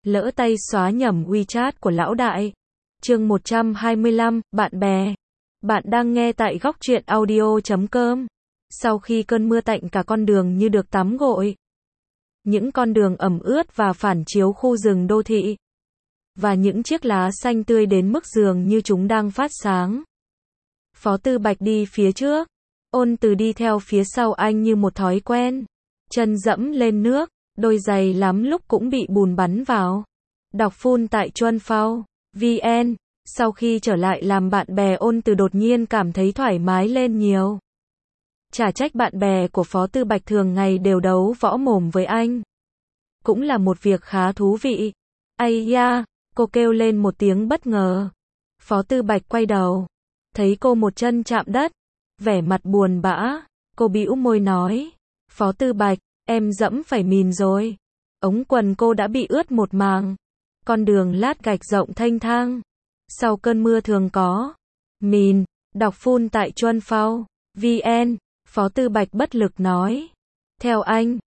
Lỡ tay xóa nhầm WeChat của lão đại. Chương 125, bạn bè. Bạn đang nghe tại góc truyện audio.com. Sau khi cơn mưa tạnh cả con đường như được tắm gội. Những con đường ẩm ướt và phản chiếu khu rừng đô thị. Và những chiếc lá xanh tươi đến mức dường như chúng đang phát sáng. Phó Tư Bạch đi phía trước. Ôn Từ đi theo phía sau anh như một thói quen. Chân dẫm lên nước, đôi giày lắm lúc cũng bị bùn bắn vào. Đọc full tại Chuanphao.vn. Sau khi trở lại làm bạn bè, Ôn Từ đột nhiên cảm thấy thoải mái lên nhiều. Chả trách bạn bè của Phó Tư Bạch thường ngày đều đấu võ mồm với anh. Cũng là một việc khá thú vị. Ây da, cô kêu lên một tiếng bất ngờ. Phó Tư Bạch quay đầu. Thấy cô một chân chạm đất. Vẻ mặt buồn bã, cô bĩu môi nói. Phó Tư Bạch, em dẫm phải mìn rồi. Ống quần cô đã bị ướt một màng. Con đường lát gạch rộng thênh thang. Sau cơn mưa thường có mìn. Đọc full tại Chuanphao.vn. Phó Tư Bạch bất lực nói. Theo anh,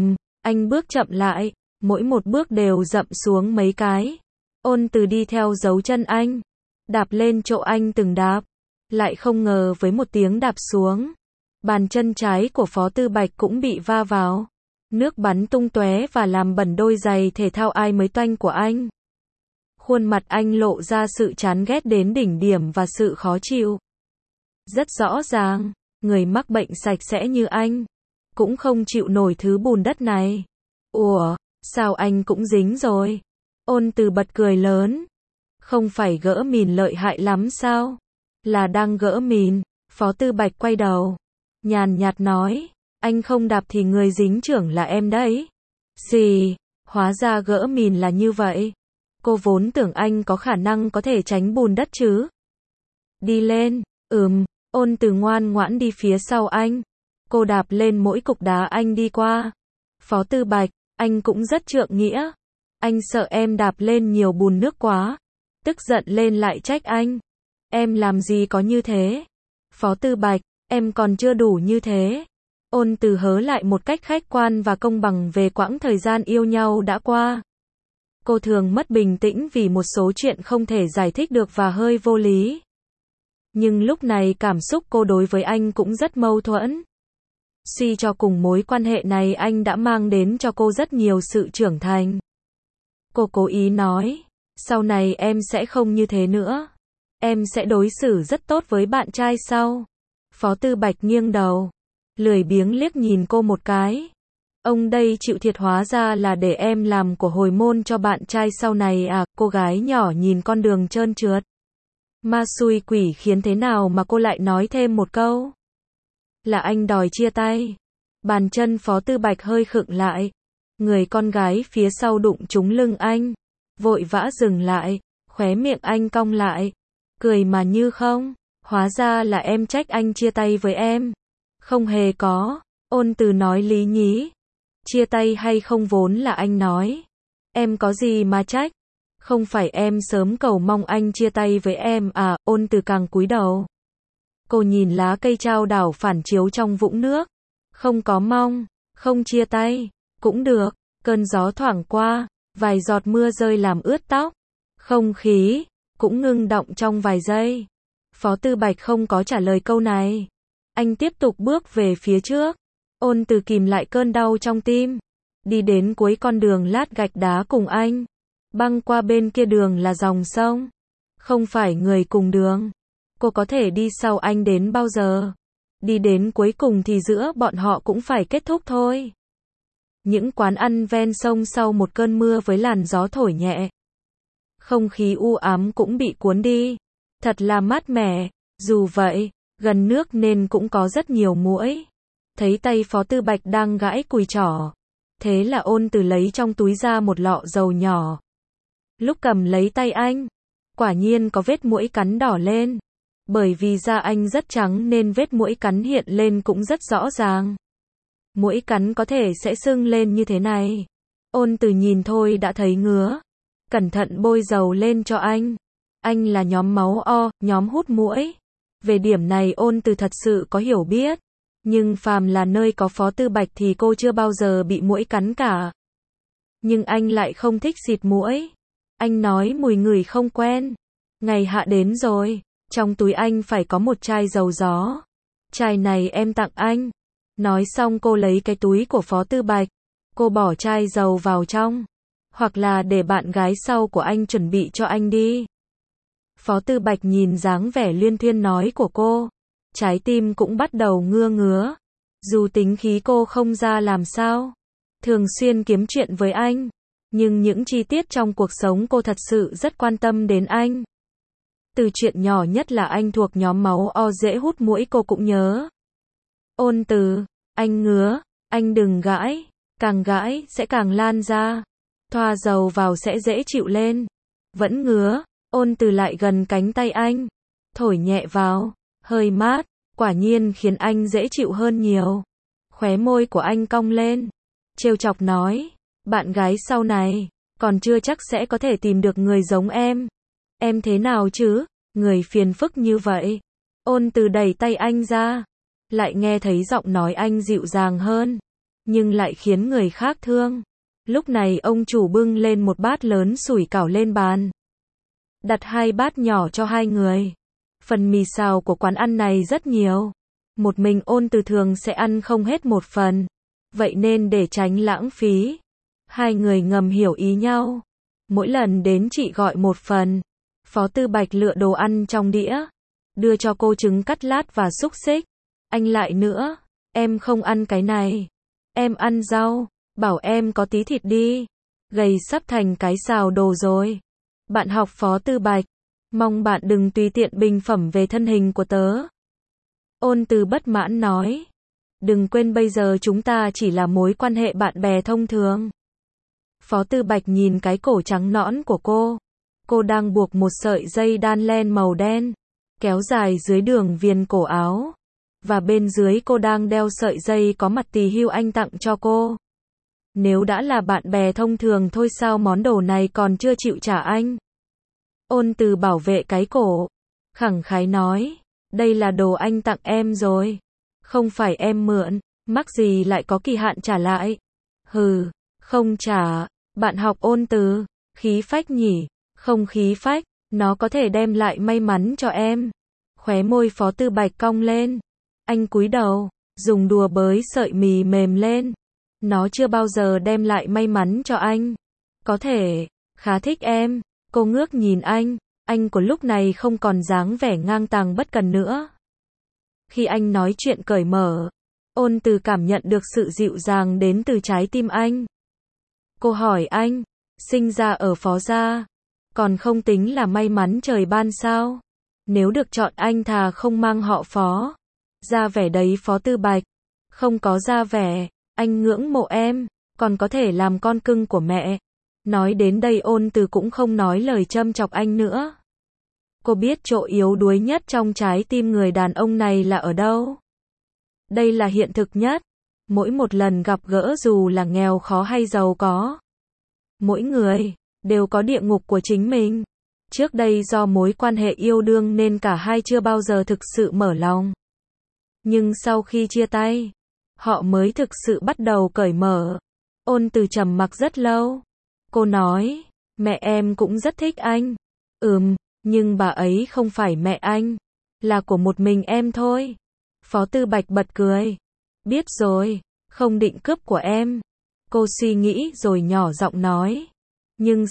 anh bước chậm lại. Mỗi một bước đều dậm xuống mấy cái. Ôn Từ đi theo dấu chân anh. Đạp lên chỗ anh từng đạp. Lại không ngờ với một tiếng đạp xuống. Bàn chân trái của Phó Tư Bạch cũng bị va vào. Nước bắn tung tóe và làm bẩn đôi giày thể thao ai mới toanh của anh. Khuôn mặt anh lộ ra sự chán ghét đến đỉnh điểm và sự khó chịu. Rất rõ ràng, người mắc bệnh sạch sẽ như anh cũng không chịu nổi thứ bùn đất này. Ủa, sao anh cũng dính rồi? Ôn Từ bật cười lớn. Không phải gỡ mìn lợi hại lắm sao? Là đang gỡ mìn. Phó Tư Bạch quay đầu, nhàn nhạt nói. Anh không đạp thì người dính trưởng là em đấy. Xì, hóa ra gỡ mìn là như vậy. Cô vốn tưởng anh có khả năng có thể tránh bùn đất chứ. Đi lên. Ôn Từ ngoan ngoãn đi phía sau anh. Cô đạp lên mỗi cục đá anh đi qua. Phó Tư Bạch, anh cũng rất trượng nghĩa. Anh sợ em đạp lên nhiều bùn nước quá. Tức giận lên lại trách anh. Em làm gì có như thế? Phó Tư Bạch, em còn chưa đủ như thế. Ôn Từ hớ lại một cách khách quan và công bằng về quãng thời gian yêu nhau đã qua. Cô thường mất bình tĩnh vì một số chuyện không thể giải thích được và hơi vô lý. Nhưng lúc này cảm xúc cô đối với anh cũng rất mâu thuẫn. Suy cho cùng mối quan hệ này anh đã mang đến cho cô rất nhiều sự trưởng thành. Cô cố ý nói, sau này em sẽ không như thế nữa. Em sẽ đối xử rất tốt với bạn trai sau. Phó Tư Bạch nghiêng đầu, lười biếng liếc nhìn cô một cái. Ông đây chịu thiệt hóa ra là để em làm của hồi môn cho bạn trai sau này à? Cô gái nhỏ nhìn con đường trơn trượt. Ma xui quỷ khiến thế nào mà cô lại nói thêm một câu. Là anh đòi chia tay. Bàn chân Phó Tư Bạch hơi khựng lại. Người con gái phía sau đụng trúng lưng anh. Vội vã dừng lại. Khóe miệng anh cong lại. Cười mà như không. Hóa ra là em trách anh chia tay với em. Không hề có. Ôn Từ nói lý nhí. Chia tay hay không vốn là anh nói. Em có gì mà trách. Không phải em sớm cầu mong anh chia tay với em à? Ôn Từ càng cúi đầu. Cô nhìn lá cây trao đảo phản chiếu trong vũng nước. Không có mong, không chia tay, cũng được. Cơn gió thoảng qua, vài giọt mưa rơi làm ướt tóc. Không khí cũng ngưng động trong vài giây. Phó Tư Bạch không có trả lời câu này. Anh tiếp tục bước về phía trước. Ôn Từ kìm lại cơn đau trong tim. Đi đến cuối con đường lát gạch đá cùng anh. Băng qua bên kia đường là dòng sông. Không phải người cùng đường. Cô có thể đi sau anh đến bao giờ? Đi đến cuối cùng thì giữa bọn họ cũng phải kết thúc thôi. Những quán ăn ven sông sau một cơn mưa với làn gió thổi nhẹ. Không khí u ám cũng bị cuốn đi. Thật là mát mẻ. Dù vậy, gần nước nên cũng có rất nhiều muỗi. Thấy tay Phó Tư Bạch đang gãi cùi chỏ. Thế là Ôn Từ lấy trong túi ra một lọ dầu nhỏ. Lúc cầm lấy tay anh, quả nhiên có vết muỗi cắn đỏ lên. Bởi vì da anh rất trắng nên vết muỗi cắn hiện lên cũng rất rõ ràng. Muỗi cắn có thể sẽ sưng lên như thế này. Ôn Từ nhìn thôi đã thấy ngứa. Cẩn thận bôi dầu lên cho anh. Anh là nhóm máu O, nhóm hút muỗi. Về điểm này Ôn Từ thật sự có hiểu biết. Nhưng phàm là nơi có Phó Tư Bạch thì cô chưa bao giờ bị muỗi cắn cả. Nhưng anh lại không thích xịt mũi. Anh nói mùi người không quen. Ngày hạ đến rồi, trong túi anh phải có một chai dầu gió. Chai này em tặng anh. Nói xong cô lấy cái túi của Phó Tư Bạch. Cô bỏ chai dầu vào trong. Hoặc là để bạn gái sau của anh chuẩn bị cho anh đi. Phó Tư Bạch nhìn dáng vẻ luyên thuyên nói của cô. Trái tim cũng bắt đầu ngứa ngứa. Dù tính khí cô không ra làm sao. Thường xuyên kiếm chuyện với anh. Nhưng những chi tiết trong cuộc sống cô thật sự rất quan tâm đến anh. Từ chuyện nhỏ nhất là anh thuộc nhóm máu O dễ hút mũi cô cũng nhớ. Ôn Từ, anh ngứa, anh đừng gãi. Càng gãi sẽ càng lan ra. Thoa dầu vào sẽ dễ chịu lên. Vẫn ngứa, Ôn Từ lại gần cánh tay anh. Thổi nhẹ vào, hơi mát, quả nhiên khiến anh dễ chịu hơn nhiều. Khóe môi của anh cong lên. Trêu chọc nói, bạn gái sau này, còn chưa chắc sẽ có thể tìm được người giống em. Em thế nào chứ, người phiền phức như vậy. Ôn Từ đẩy tay anh ra. Lại nghe thấy giọng nói anh dịu dàng hơn. Nhưng lại khiến người khác thương. Lúc này ông chủ bưng lên một bát lớn sủi cảo lên bàn. Đặt 2 bát nhỏ cho 2 người. Phần mì xào của quán ăn này rất nhiều. Một mình Ôn Từ thường sẽ ăn không hết một phần. Vậy nên để tránh lãng phí, 2 người ngầm hiểu ý nhau. Mỗi lần đến chị gọi một phần. Phó Tư Bạch lựa đồ ăn trong đĩa. Đưa cho cô trứng cắt lát và xúc xích. Anh lại nữa. Em không ăn cái này. Em ăn rau. Bảo em có tí thịt đi. Gầy sắp thành cái xào đồ rồi. Bạn học Phó Tư Bạch. Mong bạn đừng tùy tiện bình phẩm về thân hình của tớ. Ôn Từ bất mãn nói. Đừng quên bây giờ chúng ta chỉ là mối quan hệ bạn bè thông thường. Phó Tư Bạch nhìn cái cổ trắng nõn của cô. Cô đang buộc một sợi dây đan len màu đen. Kéo dài dưới đường viền cổ áo. Và bên dưới cô đang đeo sợi dây có mặt tỳ hưu anh tặng cho cô. Nếu đã là bạn bè thông thường thôi sao món đồ này còn chưa chịu trả anh. Ôn Từ bảo vệ cái cổ. Khẳng khái nói. Đây là đồ anh tặng em rồi. Không phải em mượn. Mắc gì lại có kỳ hạn trả lại. Hừ, không trả. Bạn học Ôn Từ. Khí phách nhỉ. Không khí phách. Nó có thể đem lại may mắn cho em. Khóe môi Phó Tư Bạch cong lên. Anh cúi đầu. Dùng đùa bới sợi mì mềm lên. Nó chưa bao giờ đem lại may mắn cho anh. Có thể. Khá thích em. Cô ngước nhìn anh. Anh của lúc này không còn dáng vẻ ngang tàng bất cần nữa. Khi anh nói chuyện cởi mở, Ôn Từ cảm nhận được sự dịu dàng đến từ trái tim anh. Cô hỏi anh, sinh ra ở Phó gia, còn không tính là may mắn trời ban sao? Nếu được chọn anh thà không mang họ Phó. Ra vẻ đấy Phó Tư Bạch. Không có ra vẻ, anh ngưỡng mộ em, còn có thể làm con cưng của mẹ. Nói đến đây Ôn Từ cũng không nói lời châm chọc anh nữa. Cô biết chỗ yếu đuối nhất trong trái tim người đàn ông này là ở đâu. Đây là hiện thực nhất. Mỗi một lần gặp gỡ dù là nghèo khó hay giàu có. Mỗi người đều có địa ngục của chính mình. Trước đây do mối quan hệ yêu đương nên cả hai chưa bao giờ thực sự mở lòng. Nhưng sau khi chia tay, họ mới thực sự bắt đầu cởi mở. Ôn Từ trầm mặc rất lâu. Cô nói, mẹ em cũng rất thích anh. Nhưng bà ấy không phải mẹ anh. Là của một mình em thôi. Phó Tư Bạch bật cười. Biết rồi, không định cướp của em. Cô suy nghĩ rồi nhỏ giọng nói. Nhưng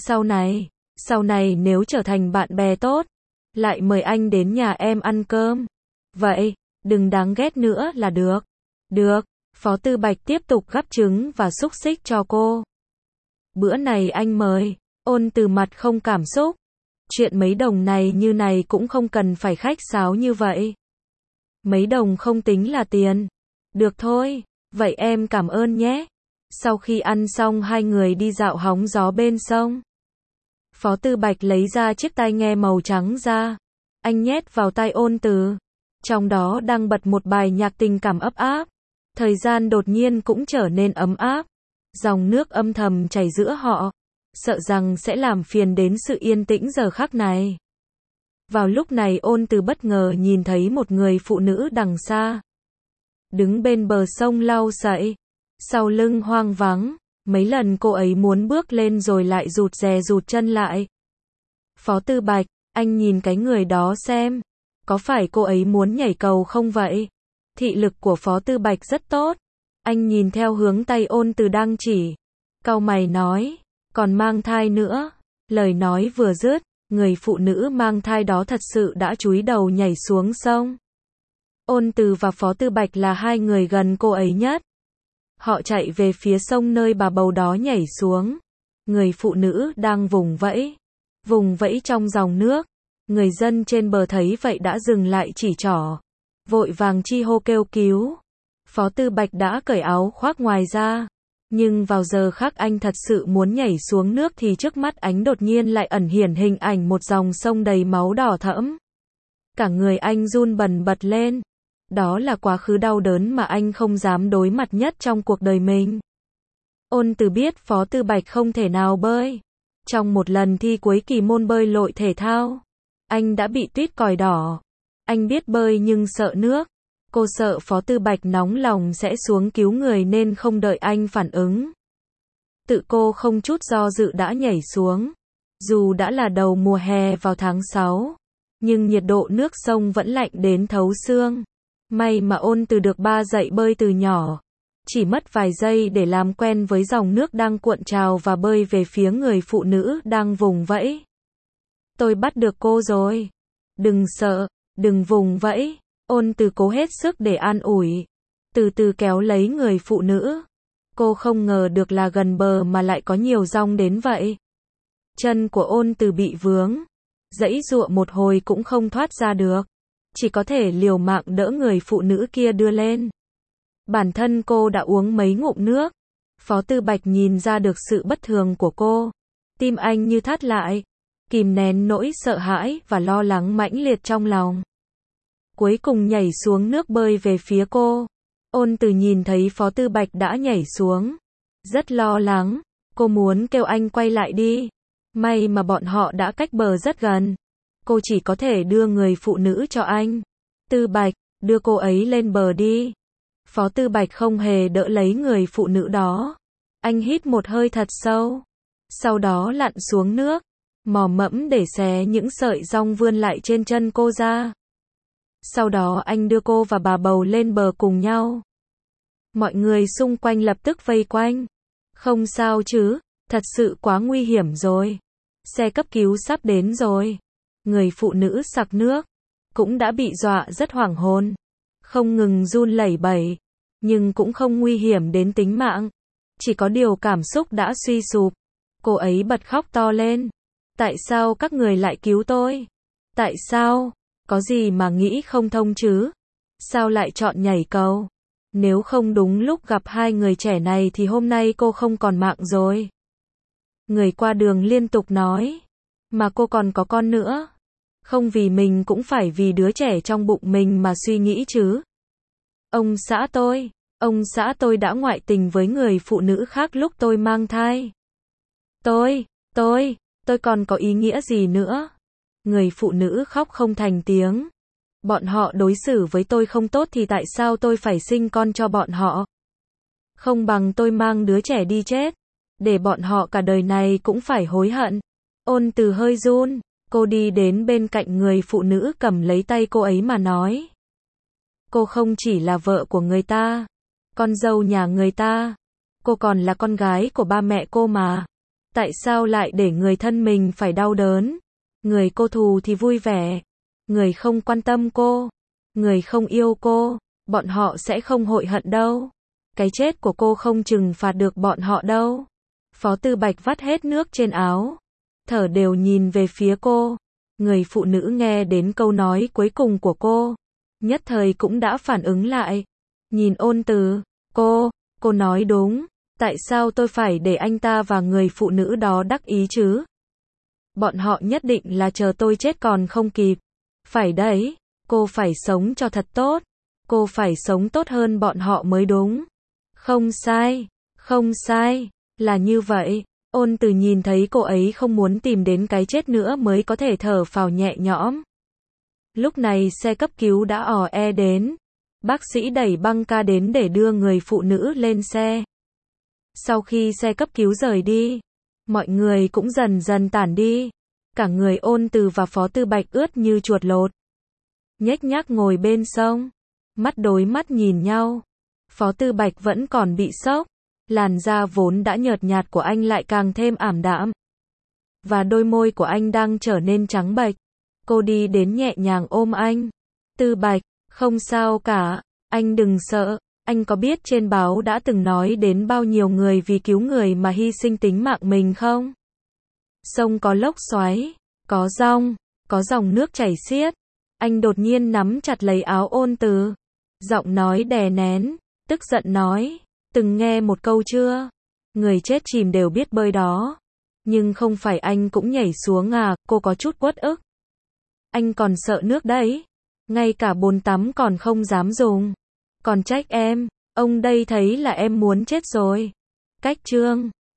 sau này nếu trở thành bạn bè tốt, lại mời anh đến nhà em ăn cơm. Vậy, đừng đáng ghét nữa là được. Được, Phó Tư Bạch tiếp tục gắp trứng và xúc xích cho cô. Bữa này anh mời. Ôn Từ mặt không cảm xúc. Chuyện mấy đồng này như này cũng không cần phải khách sáo như vậy. Mấy đồng không tính là tiền. Được thôi, vậy em cảm ơn nhé. Sau khi ăn xong hai người đi dạo hóng gió bên sông. Phó Tư Bạch lấy ra chiếc tai nghe màu trắng ra. Anh nhét vào tai Ôn Từ. Trong đó đang bật một bài nhạc tình cảm ấp áp. Thời gian đột nhiên cũng trở nên ấm áp. Dòng nước âm thầm chảy giữa họ. Sợ rằng sẽ làm phiền đến sự yên tĩnh giờ khắc này. Vào lúc này Ôn Từ bất ngờ nhìn thấy một người phụ nữ đằng xa. Đứng bên bờ sông lau sậy. Sau lưng hoang vắng. Mấy lần cô ấy muốn bước lên rồi lại rụt rè rụt chân lại. Phó Tư Bạch, anh nhìn cái người đó xem. Có phải cô ấy muốn nhảy cầu không vậy? Thị lực của Phó Tư Bạch rất tốt. Anh nhìn theo hướng tay Ôn Từ đang chỉ. Cau mày nói, còn mang thai nữa. Lời nói vừa dứt, người phụ nữ mang thai đó thật sự đã chúi đầu nhảy xuống sông. Ôn Từ và Phó Tư Bạch là hai người gần cô ấy nhất. Họ chạy về phía sông nơi bà bầu đó nhảy xuống. Người phụ nữ đang vùng vẫy trong dòng nước. Người dân trên bờ thấy vậy đã dừng lại chỉ trỏ. Vội vàng chi hô kêu cứu. Phó Tư Bạch đã cởi áo khoác ngoài ra. Nhưng vào giờ khác anh thật sự muốn nhảy xuống nước thì trước mắt anh đột nhiên lại ẩn hiện hình ảnh một dòng sông đầy máu đỏ thẫm. Cả người anh run bần bật lên. Đó là quá khứ đau đớn mà anh không dám đối mặt nhất trong cuộc đời mình. Ôn Từ biết Phó Tư Bạch không thể nào bơi. Trong một lần thi cuối kỳ môn bơi lội thể thao, anh đã bị tuýt còi đỏ. Anh biết bơi nhưng sợ nước. Cô sợ Phó Tư Bạch nóng lòng sẽ xuống cứu người nên không đợi anh phản ứng. Tự cô không chút do dự đã nhảy xuống. Dù đã là đầu mùa hè vào tháng 6, nhưng nhiệt độ nước sông vẫn lạnh đến thấu xương. May mà Ôn Từ được ba dạy bơi từ nhỏ. Chỉ mất vài giây để làm quen với dòng nước đang cuộn trào và bơi về phía người phụ nữ đang vùng vẫy. Tôi bắt được cô rồi. Đừng sợ, đừng vùng vẫy. Ôn Từ cố hết sức để an ủi. Từ từ kéo lấy người phụ nữ. Cô không ngờ được là gần bờ mà lại có nhiều dòng đến vậy. Chân của Ôn Từ bị vướng. Giãy giụa một hồi cũng không thoát ra được. Chỉ có thể liều mạng đỡ người phụ nữ kia đưa lên. Bản thân cô đã uống mấy ngụm nước. Phó Tư Bạch nhìn ra được sự bất thường của cô. Tim anh như thắt lại. Kìm nén nỗi sợ hãi và lo lắng mãnh liệt trong lòng. Cuối cùng nhảy xuống nước bơi về phía cô. Ôn Từ nhìn thấy Phó Tư Bạch đã nhảy xuống. Rất lo lắng. Cô muốn kêu anh quay lại đi. May mà bọn họ đã cách bờ rất gần. Cô chỉ có thể đưa người phụ nữ cho anh. Tư Bạch, đưa cô ấy lên bờ đi. Phó Tư Bạch không hề đỡ lấy người phụ nữ đó. Anh hít một hơi thật sâu. Sau đó lặn xuống nước. Mò mẫm để xé những sợi rong vươn lại trên chân cô ra. Sau đó anh đưa cô và bà bầu lên bờ cùng nhau. Mọi người xung quanh lập tức vây quanh. Không sao chứ, thật sự quá nguy hiểm rồi. Xe cấp cứu sắp đến rồi. Người phụ nữ sặc nước, cũng đã bị dọa rất hoảng hồn. Không ngừng run lẩy bẩy, nhưng cũng không nguy hiểm đến tính mạng. Chỉ có điều cảm xúc đã suy sụp. Cô ấy bật khóc to lên. Tại sao các người lại cứu tôi? Tại sao? Có gì mà nghĩ không thông chứ? Sao lại chọn nhảy cầu? Nếu không đúng lúc gặp hai người trẻ này thì hôm nay cô không còn mạng rồi. Người qua đường liên tục nói. Mà cô còn có con nữa. Không vì mình cũng phải vì đứa trẻ trong bụng mình mà suy nghĩ chứ. Ông xã tôi đã ngoại tình với người phụ nữ khác lúc tôi mang thai. Tôi còn có ý nghĩa gì nữa? Người phụ nữ khóc không thành tiếng. Bọn họ đối xử với tôi không tốt thì tại sao tôi phải sinh con cho bọn họ? Không bằng tôi mang đứa trẻ đi chết. Để bọn họ cả đời này cũng phải hối hận. Ôn Từ hơi run. Cô đi đến bên cạnh người phụ nữ cầm lấy tay cô ấy mà nói. Cô không chỉ là vợ của người ta, con dâu nhà người ta. Cô còn là con gái của ba mẹ cô mà. Tại sao lại để người thân mình phải đau đớn? Người cô thù thì vui vẻ. Người không quan tâm cô, người không yêu cô, bọn họ sẽ không hối hận đâu. Cái chết của cô không trừng phạt được bọn họ đâu. Phó Tư Bạch vắt hết nước trên áo. Thở đều nhìn về phía cô. Người phụ nữ nghe đến câu nói cuối cùng của cô. Nhất thời cũng đã phản ứng lại. Nhìn Ôn Từ. Cô nói đúng. Tại sao tôi phải để anh ta và người phụ nữ đó đắc ý chứ? Bọn họ nhất định là chờ tôi chết còn không kịp. Phải đấy. Cô phải sống cho thật tốt. Cô phải sống tốt hơn bọn họ mới đúng. Không sai. Là như vậy. Ôn Từ nhìn thấy cô ấy không muốn tìm đến cái chết nữa mới có thể thở phào nhẹ nhõm. Lúc này xe cấp cứu đã ò e đến. Bác sĩ đẩy băng ca đến để đưa người phụ nữ lên xe. Sau khi xe cấp cứu rời đi, mọi người cũng dần dần tản đi. Cả người Ôn Từ và Phó Tư Bạch ướt như chuột lột. Nhếch nhác ngồi bên sông, mắt đối mắt nhìn nhau. Phó Tư Bạch vẫn còn bị sốc, làn da vốn đã nhợt nhạt của anh lại càng thêm ảm đạm. Và đôi môi của anh đang trở nên trắng bệch. Cô đi đến nhẹ nhàng ôm anh. Tư Bạch, không sao cả, anh đừng sợ. Anh có biết trên báo đã từng nói đến bao nhiêu người vì cứu người mà hy sinh tính mạng mình không? Sông có lốc xoáy, có giông, có dòng nước chảy xiết. Anh đột nhiên nắm chặt lấy áo Ôn Từ. Giọng nói đè nén, tức giận nói, từng nghe một câu chưa? Người chết chìm đều biết bơi đó. Nhưng không phải anh cũng nhảy xuống à? Cô có chút uất ức. Anh còn sợ nước đấy. Ngay cả bồn tắm còn không dám dùng. Còn trách em, ông đây thấy là em muốn chết rồi. Cách chương